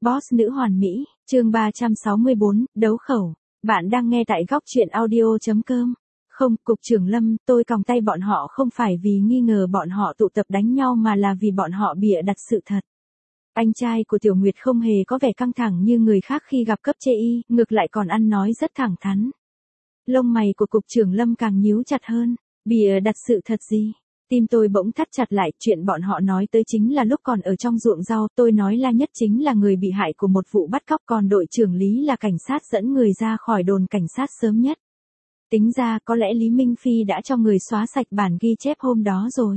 Boss nữ hoàn mỹ, chương 364, đấu khẩu. Bạn đang nghe tại góc truyện audio.com. Không, Cục trưởng Lâm, tôi còng tay bọn họ không phải vì nghi ngờ bọn họ tụ tập đánh nhau mà là vì bọn họ bịa đặt sự thật. Anh trai của Tiểu Nguyệt không hề có vẻ căng thẳng như người khác khi gặp cấp chê y, ngược lại còn ăn nói rất thẳng thắn. Lông mày của Cục trưởng Lâm càng nhíu chặt hơn. Bịa đặt sự thật gì? Tim tôi bỗng thắt chặt lại, chuyện bọn họ nói tới chính là lúc còn ở trong ruộng rau, tôi nói La Nhất chính là người bị hại của một vụ bắt cóc, còn đội trưởng Lý là cảnh sát dẫn người ra khỏi đồn cảnh sát sớm nhất. Tính ra có lẽ Lý Minh Phi đã cho người xóa sạch bản ghi chép hôm đó rồi.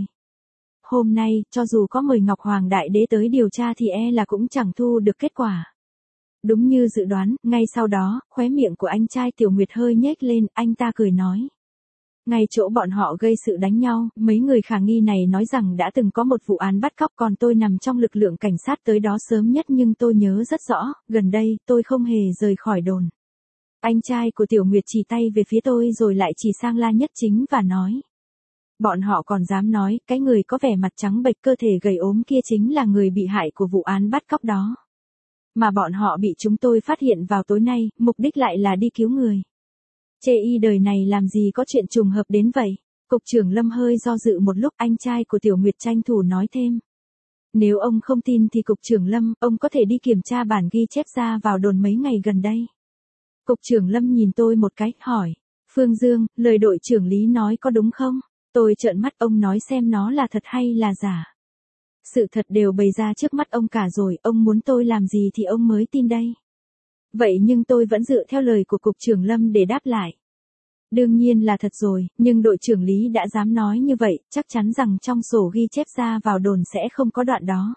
Hôm nay, cho dù có mời Ngọc Hoàng Đại Đế tới điều tra thì là cũng chẳng thu được kết quả. Đúng như dự đoán, ngay sau đó, khóe miệng của anh trai Tiểu Nguyệt hơi nhếch lên, anh ta cười nói. Ngay chỗ bọn họ gây sự đánh nhau, mấy người khả nghi này nói rằng đã từng có một vụ án bắt cóc, còn tôi nằm trong lực lượng cảnh sát tới đó sớm nhất, nhưng tôi nhớ rất rõ, gần đây, tôi không hề rời khỏi đồn. Anh trai của Tiểu Nguyệt chỉ tay về phía tôi rồi lại chỉ sang La Nhất Chính và nói. Bọn họ còn dám nói, cái người có vẻ mặt trắng bệch cơ thể gầy ốm kia chính là người bị hại của vụ án bắt cóc đó. Mà bọn họ bị chúng tôi phát hiện vào tối nay, mục đích lại là đi cứu người. Chê y đời này làm gì có chuyện trùng hợp đến vậy? Cục trưởng Lâm hơi do dự một lúc, anh trai của Tiểu Nguyệt tranh thủ nói thêm. Nếu ông không tin thì Cục trưởng Lâm, ông có thể đi kiểm tra bản ghi chép ra vào đồn mấy ngày gần đây. Cục trưởng Lâm nhìn tôi một cái, hỏi. Phương Dương, lời đội trưởng Lý nói có đúng không? Tôi trợn mắt, ông nói xem nó là thật hay là giả. Sự thật đều bày ra trước mắt ông cả rồi, ông muốn tôi làm gì thì ông mới tin đây. Vậy nhưng tôi vẫn dựa theo lời của Cục trưởng Lâm để đáp lại. Đương nhiên là thật rồi, nhưng đội trưởng Lý đã dám nói như vậy, chắc chắn rằng trong sổ ghi chép ra vào đồn sẽ không có đoạn đó.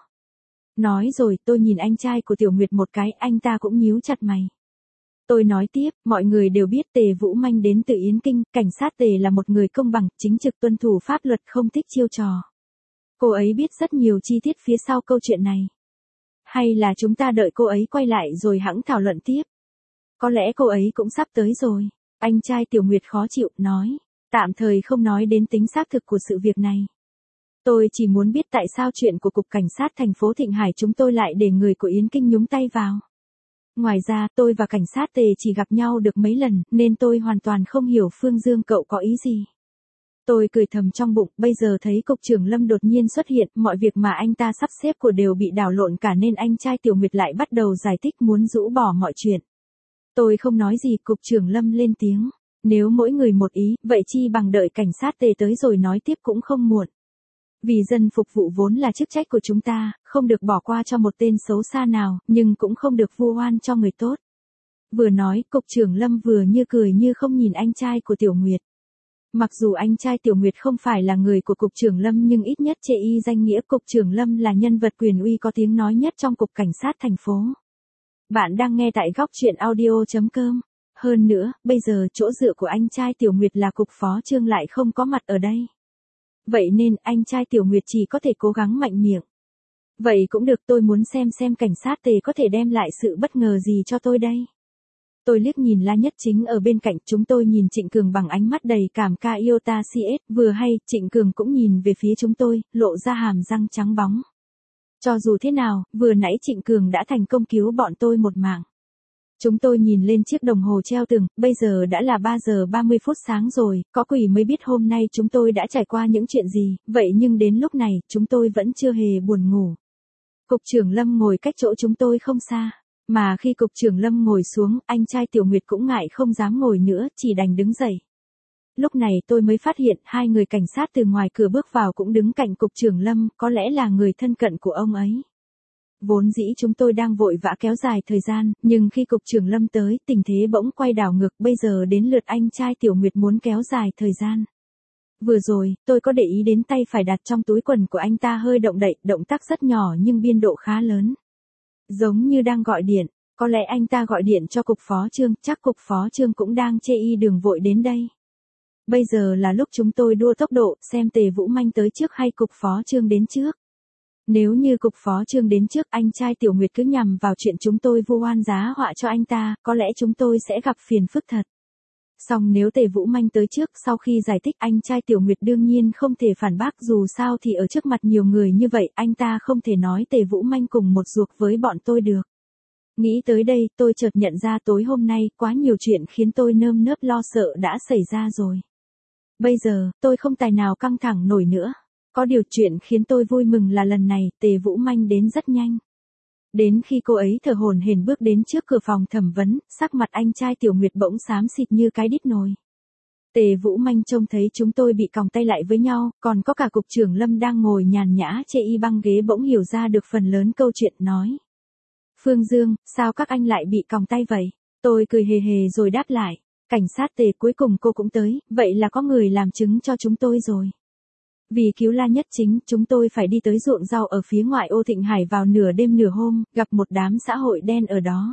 Nói rồi, tôi nhìn anh trai của Tiểu Nguyệt một cái, anh ta cũng nhíu chặt mày. Tôi nói tiếp, mọi người đều biết Tề Vũ Manh đến từ Yến Kinh, cảnh sát Tề là một người công bằng, chính trực, tuân thủ pháp luật, không thích chiêu trò. Cô ấy biết rất nhiều chi tiết phía sau câu chuyện này. Hay là chúng ta đợi cô ấy quay lại rồi hẵng thảo luận tiếp? Có lẽ cô ấy cũng sắp tới rồi. Anh trai Tiểu Nguyệt khó chịu, nói. Tạm thời không nói đến tính xác thực của sự việc này. Tôi chỉ muốn biết tại sao chuyện của Cục Cảnh sát thành phố Thịnh Hải chúng tôi lại để người của Yến Kinh nhúng tay vào. Ngoài ra, tôi và cảnh sát Tề chỉ gặp nhau được mấy lần, nên tôi hoàn toàn không hiểu Phương Dương cậu có ý gì. Tôi cười thầm trong bụng, bây giờ thấy Cục trưởng Lâm đột nhiên xuất hiện, mọi việc mà anh ta sắp xếp của đều bị đảo lộn cả, nên anh trai Tiểu Nguyệt lại bắt đầu giải thích muốn rũ bỏ mọi chuyện. Tôi không nói gì, Cục trưởng Lâm lên tiếng. Nếu mỗi người một ý, vậy chi bằng đợi cảnh sát Tề tới rồi nói tiếp cũng không muộn. Vì dân phục vụ vốn là chức trách của chúng ta, không được bỏ qua cho một tên xấu xa nào, nhưng cũng không được vu oan cho người tốt. Vừa nói, Cục trưởng Lâm vừa như cười như không nhìn anh trai của Tiểu Nguyệt. Mặc dù anh trai Tiểu Nguyệt không phải là người của Cục trưởng Lâm, nhưng ít nhất chê y danh nghĩa Cục trưởng Lâm là nhân vật quyền uy có tiếng nói nhất trong Cục Cảnh sát thành phố. Bạn đang nghe tại góc truyện audio.com. Hơn nữa, bây giờ chỗ dựa của anh trai Tiểu Nguyệt là Cục Phó Trương lại không có mặt ở đây. Vậy nên, anh trai Tiểu Nguyệt chỉ có thể cố gắng mạnh miệng. Vậy cũng được, tôi muốn xem cảnh sát Tề có thể đem lại sự bất ngờ gì cho tôi đây. Tôi liếc nhìn La Nhất Chính ở bên cạnh, chúng tôi nhìn Trịnh Cường bằng ánh mắt đầy cảm ca iota CS, vừa hay, Trịnh Cường cũng nhìn về phía chúng tôi, lộ ra hàm răng trắng bóng. Cho dù thế nào, vừa nãy Trịnh Cường đã thành công cứu bọn tôi một mạng. Chúng tôi nhìn lên chiếc đồng hồ treo tường, bây giờ đã là 3 giờ 30 phút sáng rồi, có quỷ mới biết hôm nay chúng tôi đã trải qua những chuyện gì, vậy nhưng đến lúc này, chúng tôi vẫn chưa hề buồn ngủ. Cục trưởng Lâm ngồi cách chỗ chúng tôi không xa, mà khi Cục trưởng Lâm ngồi xuống, anh trai Tiểu Nguyệt cũng ngại không dám ngồi nữa, chỉ đành đứng dậy. Lúc này tôi mới phát hiện hai người cảnh sát từ ngoài cửa bước vào cũng đứng cạnh Cục trưởng Lâm, có lẽ là người thân cận của ông ấy. Vốn dĩ chúng tôi đang vội vã kéo dài thời gian, nhưng khi Cục trưởng Lâm tới, tình thế bỗng quay đảo ngược, bây giờ đến lượt anh trai Tiểu Nguyệt muốn kéo dài thời gian. Vừa rồi, tôi có để ý đến tay phải đặt trong túi quần của anh ta hơi động đậy, động tác rất nhỏ nhưng biên độ khá lớn. Giống như đang gọi điện, có lẽ anh ta gọi điện cho Cục Phó Trương, chắc Cục Phó Trương cũng đang chê y đường vội đến đây. Bây giờ là lúc chúng tôi đua tốc độ, xem Tề Vũ Manh tới trước hay Cục Phó Trương đến trước. Nếu như Cục Phó Trương đến trước, anh trai Tiểu Nguyệt cứ nhằm vào chuyện chúng tôi vu oan giá họa cho anh ta, có lẽ chúng tôi sẽ gặp phiền phức thật. Song nếu Tề Vũ Manh tới trước, sau khi giải thích, anh trai Tiểu Nguyệt đương nhiên không thể phản bác, dù sao thì ở trước mặt nhiều người như vậy, anh ta không thể nói Tề Vũ Manh cùng một ruột với bọn tôi được. Nghĩ tới đây, tôi chợt nhận ra tối hôm nay quá nhiều chuyện khiến tôi nơm nớp lo sợ đã xảy ra rồi. Bây giờ, tôi không tài nào căng thẳng nổi nữa. Có điều chuyện khiến tôi vui mừng là lần này, Tề Vũ Manh đến rất nhanh. Đến khi cô ấy thở hổn hển bước đến trước cửa phòng thẩm vấn, sắc mặt anh trai Tiểu Nguyệt bỗng xám xịt như cái đít nồi. Tề Vũ Manh trông thấy chúng tôi bị còng tay lại với nhau, còn có cả cục trưởng Lâm đang ngồi nhàn nhã chê y băng ghế bỗng hiểu ra được phần lớn câu chuyện nói. Phương Dương, sao các anh lại bị còng tay vậy? Tôi cười hề hề rồi đáp lại. Cảnh sát Tề cuối cùng cô cũng tới, vậy là có người làm chứng cho chúng tôi rồi. Vì cứu La Nhất Chính, chúng tôi phải đi tới ruộng rau ở phía ngoại ô Thịnh Hải vào nửa đêm nửa hôm, gặp một đám xã hội đen ở đó.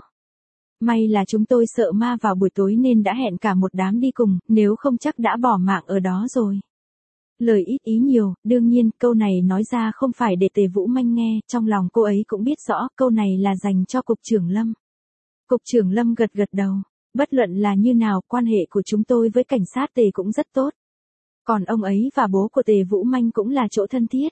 May là chúng tôi sợ ma vào buổi tối nên đã hẹn cả một đám đi cùng, nếu không chắc đã bỏ mạng ở đó rồi. Lời ít ý nhiều, đương nhiên câu này nói ra không phải để Tề Vũ Manh nghe, trong lòng cô ấy cũng biết rõ câu này là dành cho Cục trưởng Lâm. Cục trưởng Lâm gật gật đầu, bất luận là như nào quan hệ của chúng tôi với cảnh sát Tề cũng rất tốt. Còn ông ấy và bố của Tề Vũ Manh cũng là chỗ thân thiết.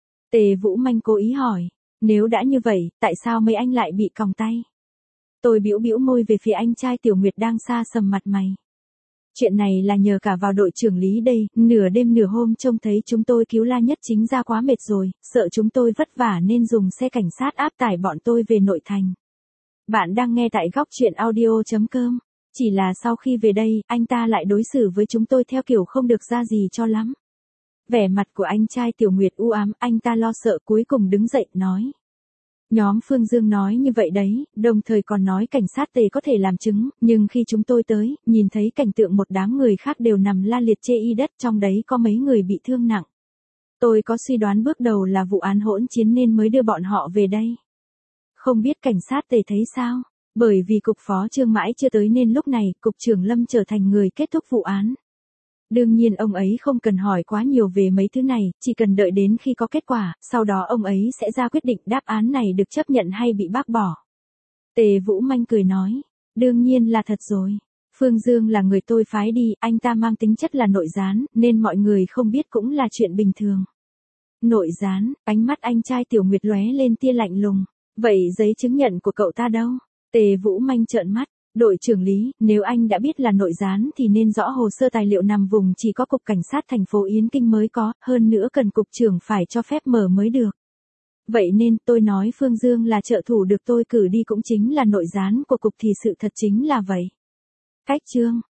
Tề Vũ Manh cố ý hỏi, nếu đã như vậy, tại sao mấy anh lại bị còng tay? Tôi bĩu bĩu môi về phía anh trai Tiểu Nguyệt đang xa sầm mặt mày. Chuyện này là nhờ cả vào đội trưởng Lý đây, nửa đêm nửa hôm trông thấy chúng tôi cứu La Nhất Chính ra quá mệt rồi, sợ chúng tôi vất vả nên dùng xe cảnh sát áp tải bọn tôi về nội thành. Bạn đang nghe tại góc truyện audio.com. Chỉ là sau khi về đây, anh ta lại đối xử với chúng tôi theo kiểu không được ra gì cho lắm. Vẻ mặt của anh trai Tiểu Nguyệt u ám, anh ta lo sợ cuối cùng đứng dậy nói. Nhóm Phương Dương nói như vậy đấy, đồng thời còn nói cảnh sát Tề có thể làm chứng, nhưng khi chúng tôi tới, nhìn thấy cảnh tượng một đám người khác đều nằm la liệt chê y đất, trong đấy có mấy người bị thương nặng. Tôi có suy đoán bước đầu là vụ án hỗn chiến nên mới đưa bọn họ về đây. Không biết cảnh sát Tề thấy sao? Bởi vì cục phó Trương mãi chưa tới nên lúc này, cục trưởng Lâm trở thành người kết thúc vụ án. Đương nhiên ông ấy không cần hỏi quá nhiều về mấy thứ này, chỉ cần đợi đến khi có kết quả, sau đó ông ấy sẽ ra quyết định đáp án này được chấp nhận hay bị bác bỏ. Tề Vũ Manh cười nói, đương nhiên là thật rồi. Phương Dương là người tôi phái đi, anh ta mang tính chất là nội gián, nên mọi người không biết cũng là chuyện bình thường. Nội gián, ánh mắt anh trai Tiểu Nguyệt lóe lên tia lạnh lùng. Vậy giấy chứng nhận của cậu ta đâu? Tề Vũ Manh trợn mắt. Đội trưởng Lý, nếu anh đã biết là nội gián thì nên rõ hồ sơ tài liệu nằm vùng chỉ có cục cảnh sát thành phố Yến Kinh mới có, hơn nữa cần cục trưởng phải cho phép mở mới được. Vậy nên tôi nói Phương Dương là trợ thủ được tôi cử đi cũng chính là nội gián của cục thì sự thật chính là vậy. Cách chương